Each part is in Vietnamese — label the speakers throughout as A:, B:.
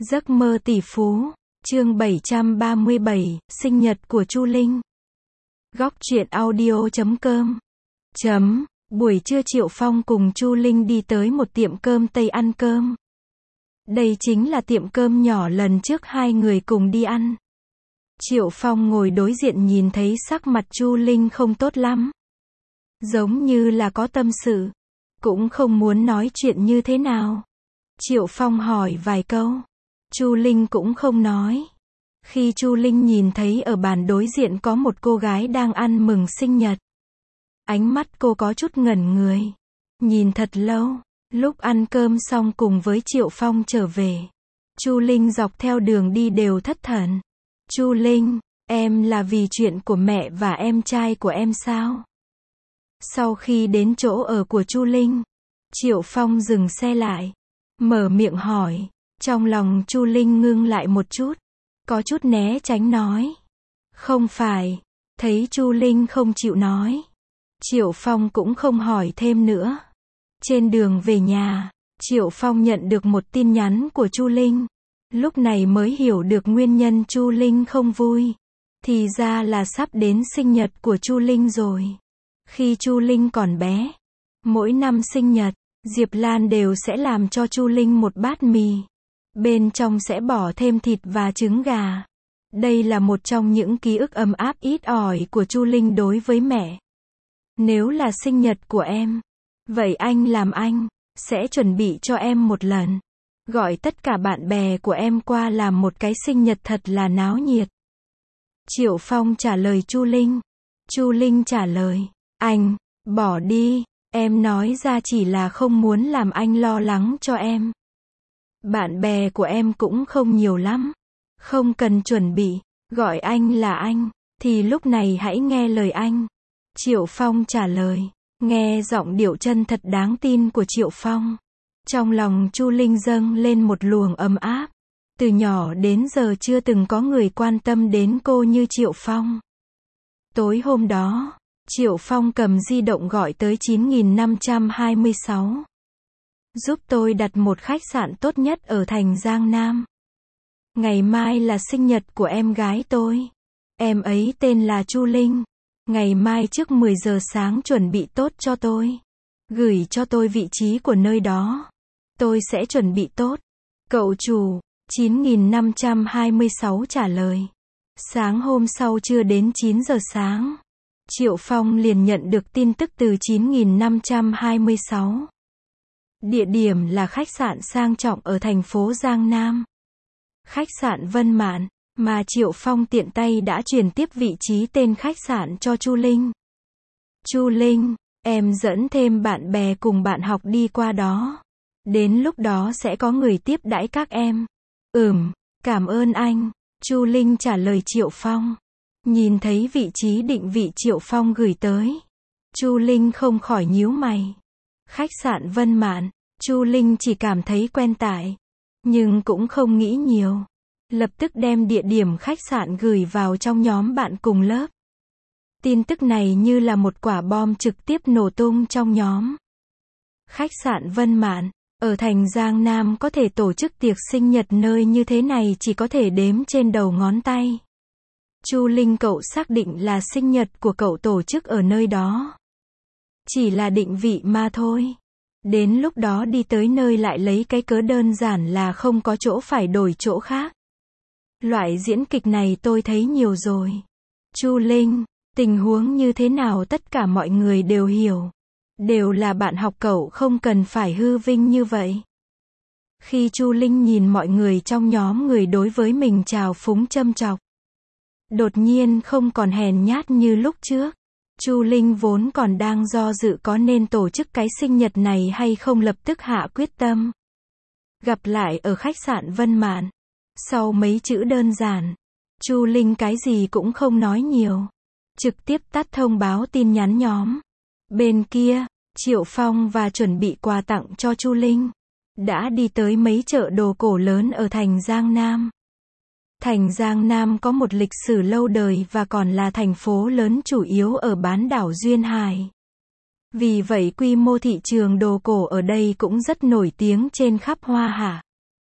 A: Giấc mơ tỷ phú, chương 737, sinh nhật của Chu Linh. Góc truyện audio.com. Buổi trưa Triệu Phong cùng Chu Linh đi tới một tiệm cơm Tây ăn cơm. Đây chính là tiệm cơm nhỏ lần trước hai người cùng đi ăn. Triệu Phong ngồi đối diện nhìn thấy sắc mặt Chu Linh không tốt lắm. Giống như là có tâm sự. Cũng không muốn nói chuyện như thế nào. Triệu Phong hỏi vài câu. Chu Linh cũng không nói. Khi Chu Linh nhìn thấy ở bàn đối diện có một cô gái đang ăn mừng sinh nhật. Ánh mắt cô có chút ngẩn người. Nhìn thật lâu. Lúc ăn cơm xong cùng với Triệu Phong trở về. Chu Linh dọc theo đường đi đều thất thần. Chu Linh, em là vì chuyện của mẹ và em trai của em sao? Sau khi đến chỗ ở của Chu Linh, Triệu Phong dừng xe lại. Mở miệng hỏi. Trong lòng Chu Linh ngưng lại một chút. Có chút né tránh nói. Không phải. Thấy Chu Linh không chịu nói. Triệu Phong cũng không hỏi thêm nữa. Trên đường về nhà, Triệu Phong nhận được một tin nhắn của Chu Linh. Lúc này mới hiểu được nguyên nhân Chu Linh không vui. Thì ra là sắp đến sinh nhật của Chu Linh rồi. Khi Chu Linh còn bé, mỗi năm sinh nhật, Diệp Lan đều sẽ làm cho Chu Linh một bát mì. Bên trong sẽ bỏ thêm thịt và trứng gà. Đây là một trong những ký ức ấm áp ít ỏi của Chu Linh đối với mẹ. Nếu là sinh nhật của em, vậy anh sẽ chuẩn bị cho em một lần. Gọi tất cả bạn bè của em qua làm một cái sinh nhật thật là náo nhiệt. Triệu Phong trả lời Chu Linh. Chu Linh trả lời, anh, bỏ đi, em nói ra chỉ là không muốn làm anh lo lắng cho em. Bạn bè của em cũng không nhiều lắm. Không cần chuẩn bị, gọi anh là anh, thì lúc này hãy nghe lời anh. Triệu Phong trả lời, nghe giọng điệu chân thật đáng tin của Triệu Phong. Trong lòng Chu Linh dâng lên một luồng ấm áp. Từ nhỏ đến giờ chưa từng có người quan tâm đến cô như Triệu Phong. Tối hôm đó, Triệu Phong cầm di động gọi tới 9526. Giúp tôi đặt một khách sạn tốt nhất ở thành Giang Nam. Ngày mai là sinh nhật của em gái tôi. Em ấy tên là Chu Linh. Ngày mai trước 10 giờ sáng chuẩn bị tốt cho tôi. Gửi cho tôi vị trí của nơi đó. Tôi sẽ chuẩn bị tốt. Cậu chủ, 9526 trả lời. Sáng hôm sau chưa đến 9 giờ sáng. Triệu Phong liền nhận được tin tức từ 9526. Địa điểm là khách sạn sang trọng ở thành phố Giang Nam. Khách sạn Vân Mạn, mà Triệu Phong tiện tay đã truyền tiếp vị trí tên khách sạn cho Chu Linh. Chu Linh, em dẫn thêm bạn bè cùng bạn học đi qua đó. Đến lúc đó sẽ có người tiếp đãi các em. Cảm ơn anh. Chu Linh trả lời Triệu Phong. Nhìn thấy vị trí định vị Triệu Phong gửi tới. Chu Linh không khỏi nhíu mày. Khách sạn Vân Mạn, Chu Linh chỉ cảm thấy quen tại. Nhưng cũng không nghĩ nhiều. Lập tức đem địa điểm khách sạn gửi vào trong nhóm bạn cùng lớp. Tin tức này như là một quả bom trực tiếp nổ tung trong nhóm. Khách sạn Vân Mạn, ở thành Giang Nam có thể tổ chức tiệc sinh nhật nơi như thế này chỉ có thể đếm trên đầu ngón tay. Chu Linh, cậu xác định là sinh nhật của cậu tổ chức ở nơi đó. Chỉ là định vị mà thôi. Đến lúc đó đi tới nơi lại lấy cái cớ đơn giản là không có chỗ phải đổi chỗ khác. Loại diễn kịch này tôi thấy nhiều rồi. Chu Linh, tình huống như thế nào tất cả mọi người đều hiểu. Đều là bạn học, cậu không cần phải hư vinh như vậy. Khi Chu Linh nhìn mọi người trong nhóm người đối với mình trào phúng châm chọc. Đột nhiên không còn hèn nhát như lúc trước. Chu Linh vốn còn đang do dự có nên tổ chức cái sinh nhật này hay không, lập tức hạ quyết tâm. Gặp lại ở khách sạn Vân Mạn. Sau mấy chữ đơn giản, Chu Linh cái gì cũng không nói nhiều. Trực tiếp tắt thông báo tin nhắn nhóm. Bên kia, Triệu Phong và chuẩn bị quà tặng cho Chu Linh. Đã đi tới mấy chợ đồ cổ lớn ở thành Giang Nam. Thành Giang Nam có một lịch sử lâu đời và còn là thành phố lớn chủ yếu ở bán đảo Duyên Hải. Vì vậy quy mô thị trường đồ cổ ở đây cũng rất nổi tiếng trên khắp Hoa Hạ.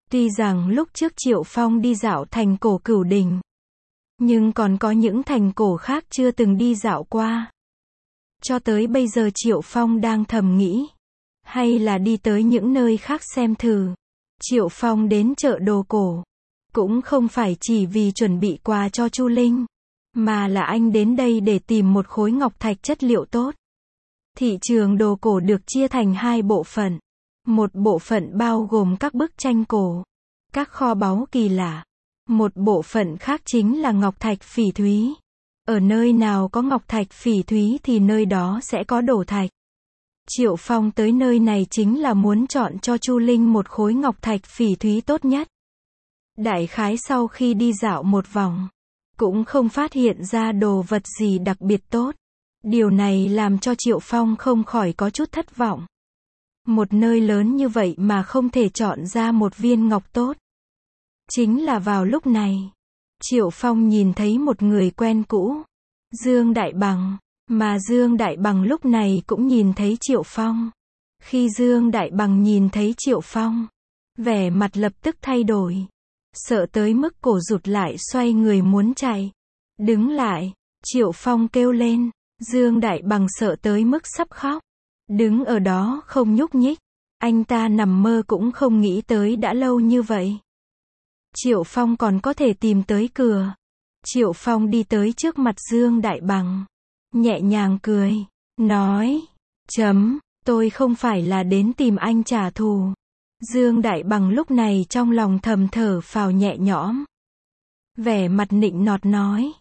A: Tuy rằng lúc trước Triệu Phong đi dạo thành cổ Cửu Đình, nhưng còn có những thành cổ khác chưa từng đi dạo qua. Cho tới bây giờ Triệu Phong đang thầm nghĩ, hay là đi tới những nơi khác xem thử. Triệu Phong đến chợ đồ cổ, cũng không phải chỉ vì chuẩn bị quà cho Chu Linh, mà là anh đến đây để tìm một khối ngọc thạch chất liệu tốt. Thị trường đồ cổ được chia thành hai bộ phận. Một bộ phận bao gồm các bức tranh cổ, các kho báu kỳ lạ. Một bộ phận khác chính là ngọc thạch phỉ thúy. Ở nơi nào có ngọc thạch phỉ thúy thì nơi đó sẽ có đổ thạch. Triệu Phong tới nơi này chính là muốn chọn cho Chu Linh một khối ngọc thạch phỉ thúy tốt nhất. Đại khái sau khi đi dạo một vòng, cũng không phát hiện ra đồ vật gì đặc biệt tốt. Điều này làm cho Triệu Phong không khỏi có chút thất vọng. Một nơi lớn như vậy mà không thể chọn ra một viên ngọc tốt. Chính là vào lúc này, Triệu Phong nhìn thấy một người quen cũ, Dương Đại Bằng, mà Dương Đại Bằng lúc này cũng nhìn thấy Triệu Phong. Khi Dương Đại Bằng nhìn thấy Triệu Phong, vẻ mặt lập tức thay đổi, sợ tới mức cổ rụt lại xoay người muốn chạy. Đứng lại, Triệu Phong kêu lên, Dương Đại Bằng sợ tới mức sắp khóc. Đứng ở đó không nhúc nhích, anh ta nằm mơ cũng không nghĩ tới đã lâu như vậy. Triệu Phong còn có thể tìm tới cửa. Triệu Phong đi tới trước mặt Dương Đại Bằng, nhẹ nhàng cười, nói, tôi không phải là đến tìm anh trả thù. Dương Đại Bằng lúc này trong lòng thầm thở phào nhẹ nhõm. Vẻ mặt nịnh nọt nói,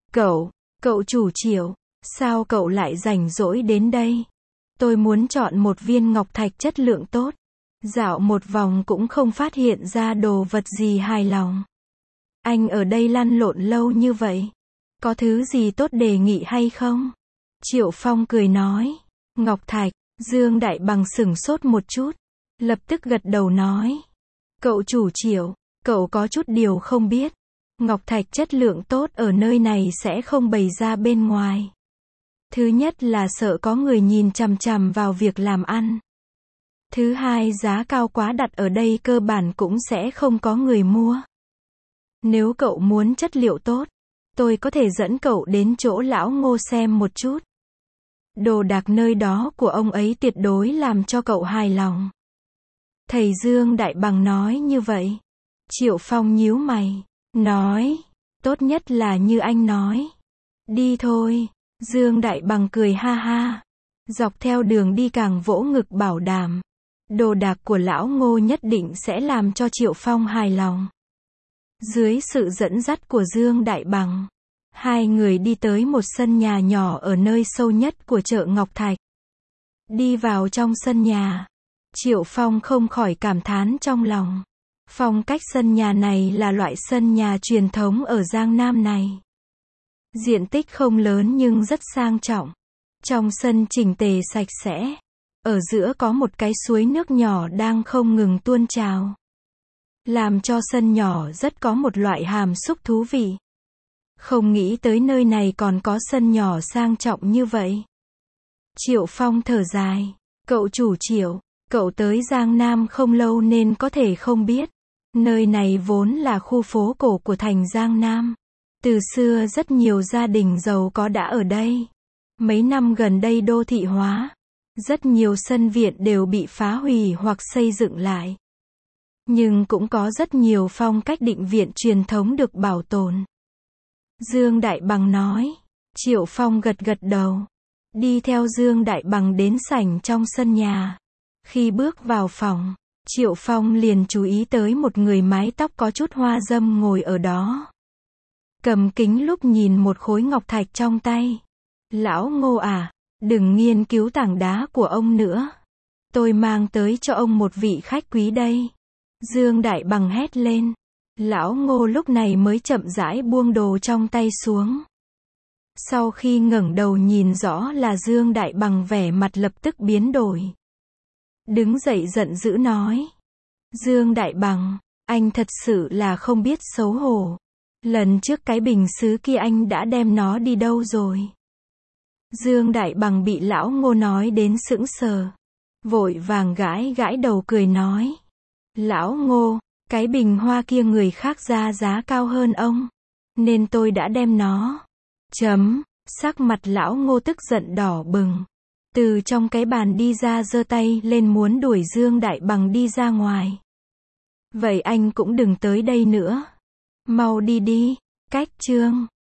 A: cậu chủ Triệu, sao cậu lại rảnh rỗi đến đây? Tôi muốn chọn một viên ngọc thạch chất lượng tốt. Dạo một vòng cũng không phát hiện ra đồ vật gì hài lòng. Anh ở đây lăn lộn lâu như vậy, có thứ gì tốt đề nghị hay không? Triệu Phong cười nói, ngọc thạch. Dương Đại Bằng sửng sốt một chút, lập tức gật đầu nói, cậu chủ Triệu, cậu có chút điều không biết. Ngọc thạch chất lượng tốt ở nơi này sẽ không bày ra bên ngoài. Thứ nhất là sợ có người nhìn chằm chằm vào việc làm ăn. Thứ hai, giá cao quá đặt ở đây cơ bản cũng sẽ không có người mua. Nếu cậu muốn chất liệu tốt, tôi có thể dẫn cậu đến chỗ lão Ngô xem một chút. Đồ đạc nơi đó của ông ấy tuyệt đối làm cho cậu hài lòng. Thầy Dương Đại Bằng nói như vậy. Triệu Phong nhíu mày, nói, tốt nhất là như anh nói. Đi thôi. Dương Đại Bằng cười ha ha. Dọc theo đường đi càng vỗ ngực bảo đảm, đồ đạc của lão Ngô nhất định sẽ làm cho Triệu Phong hài lòng. Dưới sự dẫn dắt của Dương Đại Bằng, hai người đi tới một sân nhà nhỏ ở nơi sâu nhất của chợ Ngọc Thạch. Đi vào trong sân nhà, Triệu Phong không khỏi cảm thán trong lòng. Phong cách sân nhà này là loại sân nhà truyền thống ở Giang Nam này. Diện tích không lớn nhưng rất sang trọng. Trong sân chỉnh tề sạch sẽ. Ở giữa có một cái suối nước nhỏ đang không ngừng tuôn trào, làm cho sân nhỏ rất có một loại hàm xúc thú vị. Không nghĩ tới nơi này còn có sân nhỏ sang trọng như vậy. Triệu Phong thở dài, cậu chủ Triệu, cậu tới Giang Nam không lâu nên có thể không biết. Nơi này vốn là khu phố cổ của thành Giang Nam. Từ xưa rất nhiều gia đình giàu có đã ở đây. Mấy năm gần đây đô thị hóa, rất nhiều sân viện đều bị phá hủy hoặc xây dựng lại. Nhưng cũng có rất nhiều phong cách định viện truyền thống được bảo tồn. Dương Đại Bằng nói. Triệu Phong gật gật đầu. Đi theo Dương Đại Bằng đến sảnh trong sân nhà. Khi bước vào phòng, Triệu Phong liền chú ý tới một người mái tóc có chút hoa dâm ngồi ở đó. Cầm kính lúp nhìn một khối ngọc thạch trong tay. Lão Ngô à, đừng nghiên cứu tảng đá của ông nữa. Tôi mang tới cho ông một vị khách quý đây. Dương Đại Bằng hét lên. Lão Ngô lúc này mới chậm rãi buông đồ trong tay xuống. Sau khi ngẩng đầu nhìn rõ là Dương Đại Bằng, vẻ mặt lập tức biến đổi. Đứng dậy giận dữ nói. Dương Đại Bằng, anh thật sự là không biết xấu hổ. Lần trước cái bình sứ kia anh đã đem nó đi đâu rồi? Dương Đại Bằng bị lão Ngô nói đến sững sờ. Vội vàng gãi gãi đầu cười nói. Lão Ngô, Cái bình hoa kia người khác ra giá cao hơn ông. Nên tôi đã đem nó. Sắc mặt lão Ngô tức giận đỏ bừng. Từ trong cái bàn đi ra giơ tay lên muốn đuổi Dương Đại Bằng đi ra ngoài. Vậy anh cũng đừng tới đây nữa. Mau đi đi. Cách chương